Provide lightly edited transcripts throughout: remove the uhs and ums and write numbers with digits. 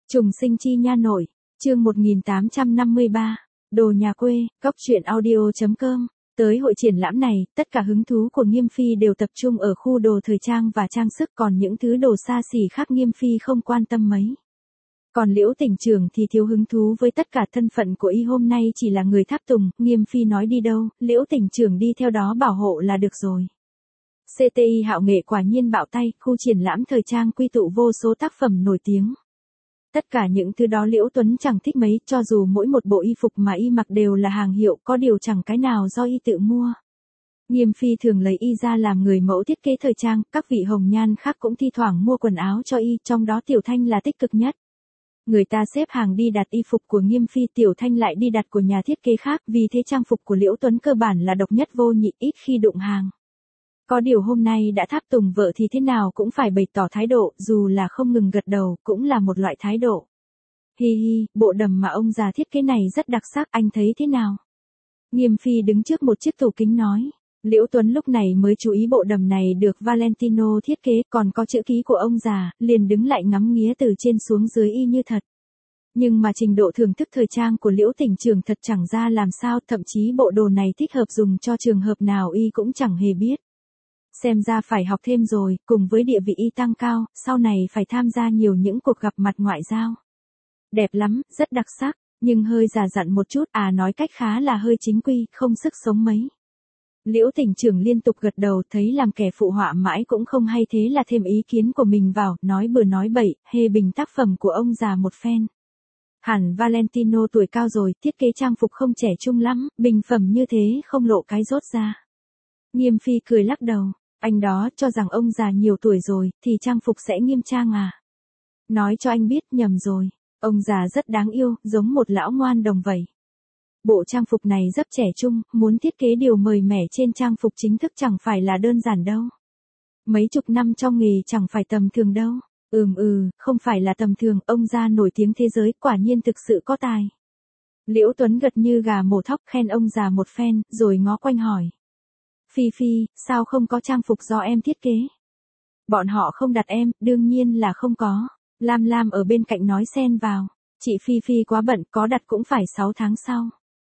Trùng sinh chi nha nội, chương 1853, đồ nhà quê, cóc truyện audio.com. Tới hội triển lãm này, tất cả hứng thú của Nghiêm Phi đều tập trung ở khu đồ thời trang và trang sức, còn những thứ đồ xa xỉ khác Nghiêm Phi không quan tâm mấy. Còn Liễu tỉnh trưởng thì thiếu hứng thú với tất cả, thân phận của y hôm nay chỉ là người tháp tùng, Nghiêm Phi nói đi đâu, Liễu tỉnh trưởng đi theo đó bảo hộ là được rồi. CTI Hạo Nghệ quả nhiên bạo tay, khu triển lãm thời trang quy tụ vô số tác phẩm nổi tiếng. Tất cả những thứ đó Liễu Tuấn chẳng thích mấy, cho dù mỗi một bộ y phục mà y mặc đều là hàng hiệu, có điều chẳng cái nào do y tự mua. Nghiêm Phi thường lấy y ra làm người mẫu thiết kế thời trang, các vị hồng nhan khác cũng thi thoảng mua quần áo cho y, trong đó Tiểu Thanh là tích cực nhất. Người ta xếp hàng đi đặt y phục của Nghiêm Phi, Tiểu Thanh lại đi đặt của nhà thiết kế khác, vì thế trang phục của Liễu Tuấn cơ bản là độc nhất vô nhị, ít khi đụng hàng. Có điều hôm nay đã tháp tùng vợ thì thế nào cũng phải bày tỏ thái độ, dù là không ngừng gật đầu, cũng là một loại thái độ. Hi hi, bộ đầm mà ông già thiết kế này rất đặc sắc, anh thấy thế nào? Nghiêm Phi đứng trước một chiếc tủ kính nói. Liễu Tuấn lúc này mới chú ý bộ đầm này được Valentino thiết kế, còn có chữ ký của ông già, liền đứng lại ngắm nghía từ trên xuống dưới y như thật. Nhưng mà trình độ thưởng thức thời trang của Liễu tỉnh trưởng thật chẳng ra làm sao, thậm chí bộ đồ này thích hợp dùng cho trường hợp nào y cũng chẳng hề biết. Xem ra phải học thêm rồi, cùng với địa vị y tăng cao, sau này phải tham gia nhiều những cuộc gặp mặt ngoại giao. Đẹp lắm, rất đặc sắc, nhưng hơi già dặn một chút, nói cách khá là hơi chính quy, không sức sống mấy. Liễu tỉnh trưởng liên tục gật đầu, thấy làm kẻ phụ họa mãi cũng không hay, thế là thêm ý kiến của mình vào, nói bừa nói bậy, hê bình tác phẩm của ông già một phen. Hẳn Valentino tuổi cao rồi, thiết kế trang phục không trẻ trung lắm, bình phẩm như thế không lộ cái rốt ra. Nghiêm Phi cười lắc đầu. Anh đó cho rằng ông già nhiều tuổi rồi, thì trang phục sẽ nghiêm trang à? Nói cho anh biết, nhầm rồi. Ông già rất đáng yêu, giống một lão ngoan đồng vậy. Bộ trang phục này rất trẻ trung, muốn thiết kế điều mới mẻ trên trang phục chính thức chẳng phải là đơn giản đâu. Mấy chục năm trong nghề chẳng phải tầm thường đâu. Không phải là tầm thường, ông già nổi tiếng thế giới, quả nhiên thực sự có tài. Liễu Tuấn gật như gà mổ thóc, khen ông già một phen, rồi ngó quanh hỏi. Phi, sao không có trang phục do em thiết kế? Bọn họ không đặt em, đương nhiên là không có. Lam ở bên cạnh nói xen vào. Chị Phi quá bận, có đặt cũng phải 6 tháng sau.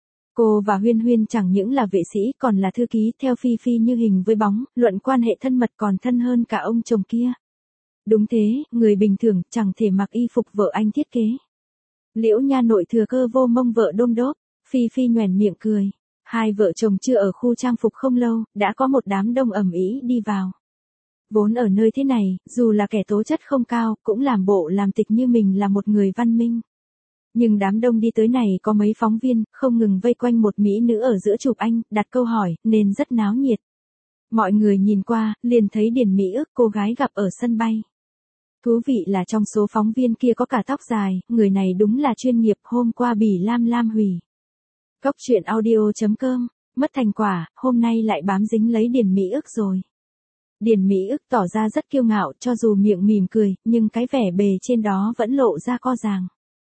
Cô và Huyên chẳng những là vệ sĩ còn là thư ký, theo Phi như hình với bóng, luận quan hệ thân mật còn thân hơn cả ông chồng kia. Đúng thế, người bình thường chẳng thể mặc y phục vợ anh thiết kế. Liễu nha nội thừa cơ vô mông vợ đôm đốp, Phi nhoẻn miệng cười. Hai vợ chồng chưa ở khu trang phục không lâu, đã có một đám đông ầm ĩ đi vào. Vốn ở nơi thế này, dù là kẻ tố chất không cao, cũng làm bộ làm tịch như mình là một người văn minh. Nhưng đám đông đi tới này có mấy phóng viên, không ngừng vây quanh một mỹ nữ ở giữa chụp ảnh, đặt câu hỏi, nên rất náo nhiệt. Mọi người nhìn qua, liền thấy Điền Mỹ Ước, cô gái gặp ở sân bay. Thú vị là trong số phóng viên kia có cả tóc dài, người này đúng là chuyên nghiệp, hôm qua bị Lam hủy. Cóc truyện audio.com, mất thành quả, hôm nay lại bám dính lấy Điền Mỹ Ước rồi. Điền Mỹ Ước tỏ ra rất kiêu ngạo, cho dù miệng mỉm cười, nhưng cái vẻ bề trên đó vẫn lộ ra co ràng.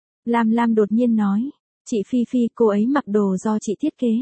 Lam đột nhiên nói, chị Phi, cô ấy mặc đồ do chị thiết kế.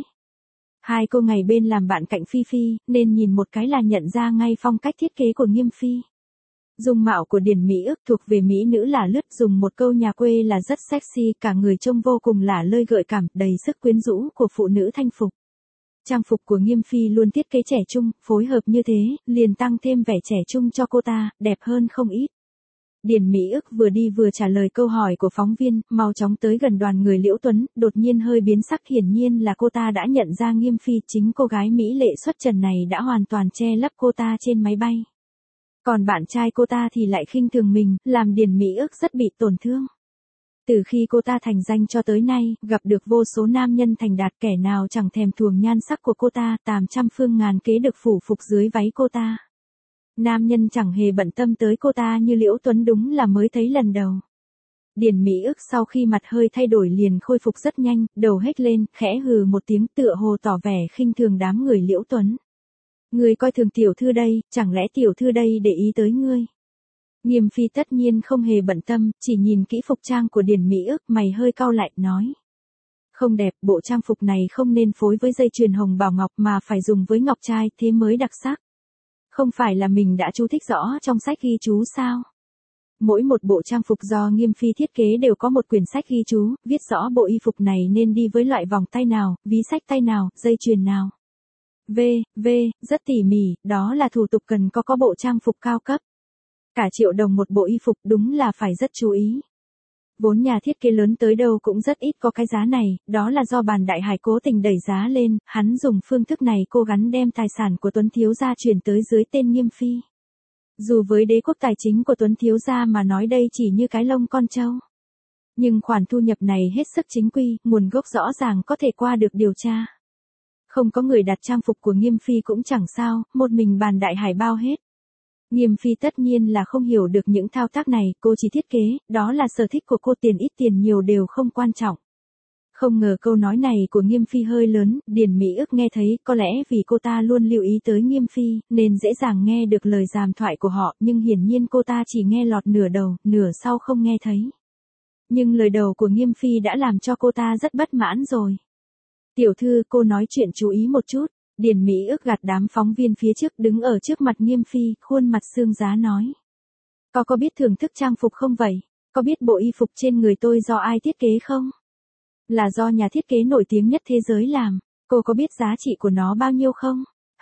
Hai cô ngày bên làm bạn cạnh Phi, nên nhìn một cái là nhận ra ngay phong cách thiết kế của Nghiêm Phi. Dung mạo của Điền Mỹ Ước thuộc về mỹ nữ lả lướt, dùng một câu nhà quê là rất sexy, cả người trông vô cùng lả lơi gợi cảm, đầy sức quyến rũ của phụ nữ thanh phục. Trang phục của Nghiêm Phi luôn thiết kế trẻ trung, phối hợp như thế, liền tăng thêm vẻ trẻ trung cho cô ta, đẹp hơn không ít. Điền Mỹ Ước vừa đi vừa trả lời câu hỏi của phóng viên, mau chóng tới gần đoàn người Liễu Tuấn, đột nhiên hơi biến sắc, hiển nhiên là cô ta đã nhận ra Nghiêm Phi, chính cô gái mỹ lệ xuất trần này đã hoàn toàn che lấp cô ta trên máy bay. Còn bạn trai cô ta thì lại khinh thường mình, làm Điền Mỹ Ước rất bị tổn thương. Từ khi cô ta thành danh cho tới nay, gặp được vô số nam nhân thành đạt, kẻ nào chẳng thèm thuồng nhan sắc của cô ta, tám trăm phương ngàn kế được phủ phục dưới váy cô ta. Nam nhân chẳng hề bận tâm tới cô ta như Liễu Tuấn, đúng là mới thấy lần đầu. Điền Mỹ Ước sau khi mặt hơi thay đổi liền khôi phục rất nhanh, đầu hét lên, khẽ hừ một tiếng, tựa hồ tỏ vẻ khinh thường đám người Liễu Tuấn. Ngươi coi thường tiểu thư đây, chẳng lẽ tiểu thư đây để ý tới ngươi? Nghiêm Phi tất nhiên không hề bận tâm, chỉ nhìn kỹ phục trang của Điền Mỹ Ước, mày hơi cau lại, nói. Không đẹp, bộ trang phục này không nên phối với dây chuyền hồng bảo ngọc mà phải dùng với ngọc trai, thế mới đặc sắc. Không phải là mình đã chú thích rõ trong sách ghi chú sao? Mỗi một bộ trang phục do Nghiêm Phi thiết kế đều có một quyển sách ghi chú, viết rõ bộ y phục này nên đi với loại vòng tay nào, ví xách tay nào, dây chuyền nào. Rất tỉ mỉ, đó là thủ tục cần có bộ trang phục cao cấp. Cả triệu đồng một bộ y phục đúng là phải rất chú ý. Vốn nhà thiết kế lớn tới đâu cũng rất ít có cái giá này, đó là do Bàn Đại Hải cố tình đẩy giá lên, hắn dùng phương thức này cố gắng đem tài sản của Tuấn thiếu gia chuyển tới dưới tên Nghiêm Phi. Dù với đế quốc tài chính của Tuấn thiếu gia mà nói đây chỉ như cái lông con trâu. Nhưng khoản thu nhập này hết sức chính quy, nguồn gốc rõ ràng có thể qua được điều tra. Không có người đặt trang phục của Nghiêm Phi cũng chẳng sao, một mình Bàn Đại Hải bao hết. Nghiêm Phi tất nhiên là không hiểu được những thao tác này, cô chỉ thiết kế, đó là sở thích của cô, tiền ít tiền nhiều đều không quan trọng. Không ngờ câu nói này của Nghiêm Phi hơi lớn, Điền Mỹ Ước nghe thấy, có lẽ vì cô ta luôn lưu ý tới Nghiêm Phi, nên dễ dàng nghe được lời giàm thoại của họ, nhưng hiển nhiên cô ta chỉ nghe lọt nửa đầu, nửa sau không nghe thấy. Nhưng lời đầu của Nghiêm Phi đã làm cho cô ta rất bất mãn rồi. Tiểu thư, cô nói chuyện chú ý một chút. Điền Mỹ Ước gạt đám phóng viên phía trước đứng ở trước mặt Nghiêm Phi, khuôn mặt sương giá nói. Có biết thưởng thức trang phục không vậy? Có biết bộ y phục trên người tôi do ai thiết kế không? Là do nhà thiết kế nổi tiếng nhất thế giới làm. Cô có biết giá trị của nó bao nhiêu không?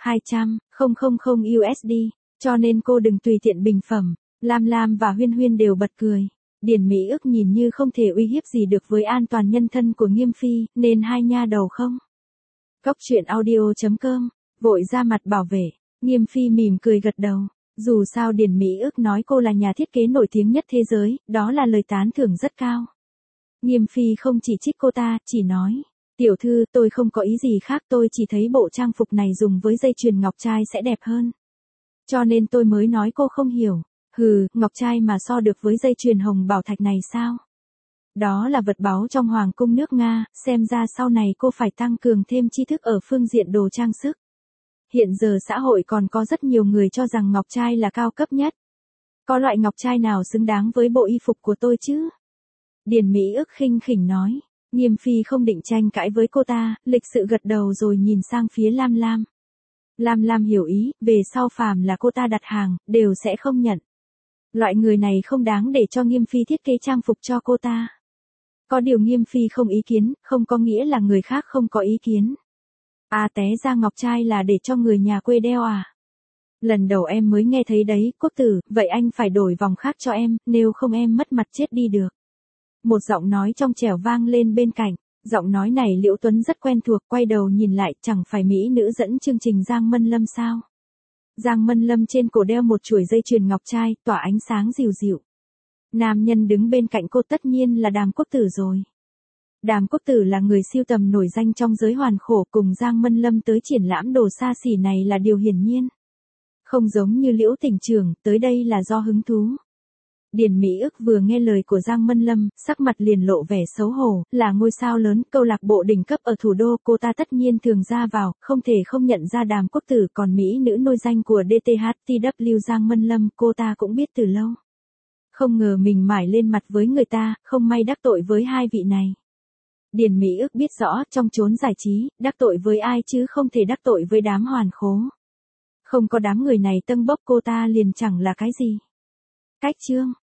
200.000 USD. Cho nên cô đừng tùy tiện bình phẩm. Lam Lam và Huyên Huyên đều bật cười. Điền Mỹ Ước nhìn như không thể uy hiếp gì được với an toàn nhân thân của Nghiêm Phi, nên hai nha đầu không. Cóc truyện audio.com, vội ra mặt bảo vệ. Nghiêm Phi mỉm cười gật đầu. Dù sao Điền Mỹ Ước nói cô là nhà thiết kế nổi tiếng nhất thế giới, đó là lời tán thưởng rất cao. Nghiêm Phi không chỉ trích cô ta, chỉ nói. Tiểu thư, tôi không có ý gì khác, tôi chỉ thấy bộ trang phục này dùng với dây chuyền ngọc trai sẽ đẹp hơn. Cho nên tôi mới nói cô không hiểu. Hừ, ngọc trai mà so được với dây chuyền hồng bảo thạch này sao? Đó là vật báu trong hoàng cung nước Nga, xem ra sau này cô phải tăng cường thêm tri thức ở phương diện đồ trang sức. Hiện giờ xã hội còn có rất nhiều người cho rằng ngọc trai là cao cấp nhất. Có loại ngọc trai nào xứng đáng với bộ y phục của tôi chứ? Điền Mỹ Ước khinh khỉnh nói. Nghiêm Phi không định tranh cãi với cô ta, lịch sự gật đầu rồi nhìn sang phía Lam Lam. Lam Lam hiểu ý, về sau phàm là cô ta đặt hàng, đều sẽ không nhận. Loại người này không đáng để cho Nghiêm Phi thiết kế trang phục cho cô ta. Có điều Nghiêm Phi không ý kiến, không có nghĩa là người khác không có ý kiến. À, té ra ngọc trai là để cho người nhà quê đeo à? Lần đầu em mới nghe thấy đấy, Quốc tử, vậy anh phải đổi vòng khác cho em, nếu không em mất mặt chết đi được. Một giọng nói trong trẻo vang lên bên cạnh, giọng nói này Liễu Tuấn rất quen thuộc, quay đầu nhìn lại, chẳng phải mỹ nữ dẫn chương trình Giang Mân Lâm sao? Giang Mân Lâm trên cổ đeo một chuỗi dây chuyền ngọc trai, tỏa ánh sáng dịu dịu. Nam nhân đứng bên cạnh cô tất nhiên là Đàm Quốc Tử rồi. Đàm Quốc Tử là người sưu tầm nổi danh trong giới hoàn khổ, cùng Giang Mân Lâm tới triển lãm đồ xa xỉ này là điều hiển nhiên. Không giống như Liễu tỉnh trưởng, tới đây là do hứng thú. Điền Mỹ Ước vừa nghe lời của Giang Mân Lâm, sắc mặt liền lộ vẻ xấu hổ, là ngôi sao lớn, câu lạc bộ đỉnh cấp ở thủ đô, cô ta tất nhiên thường ra vào, không thể không nhận ra Đàm Quốc Tử, còn mỹ nữ nôi danh của DTHTW Giang Mân Lâm, cô ta cũng biết từ lâu. Không ngờ mình mải lên mặt với người ta, không may đắc tội với hai vị này. Điền Mỹ Ước biết rõ, trong chốn giải trí, đắc tội với ai chứ không thể đắc tội với đám hoàn khố. Không có đám người này tâng bốc cô ta liền chẳng là cái gì. Cách chương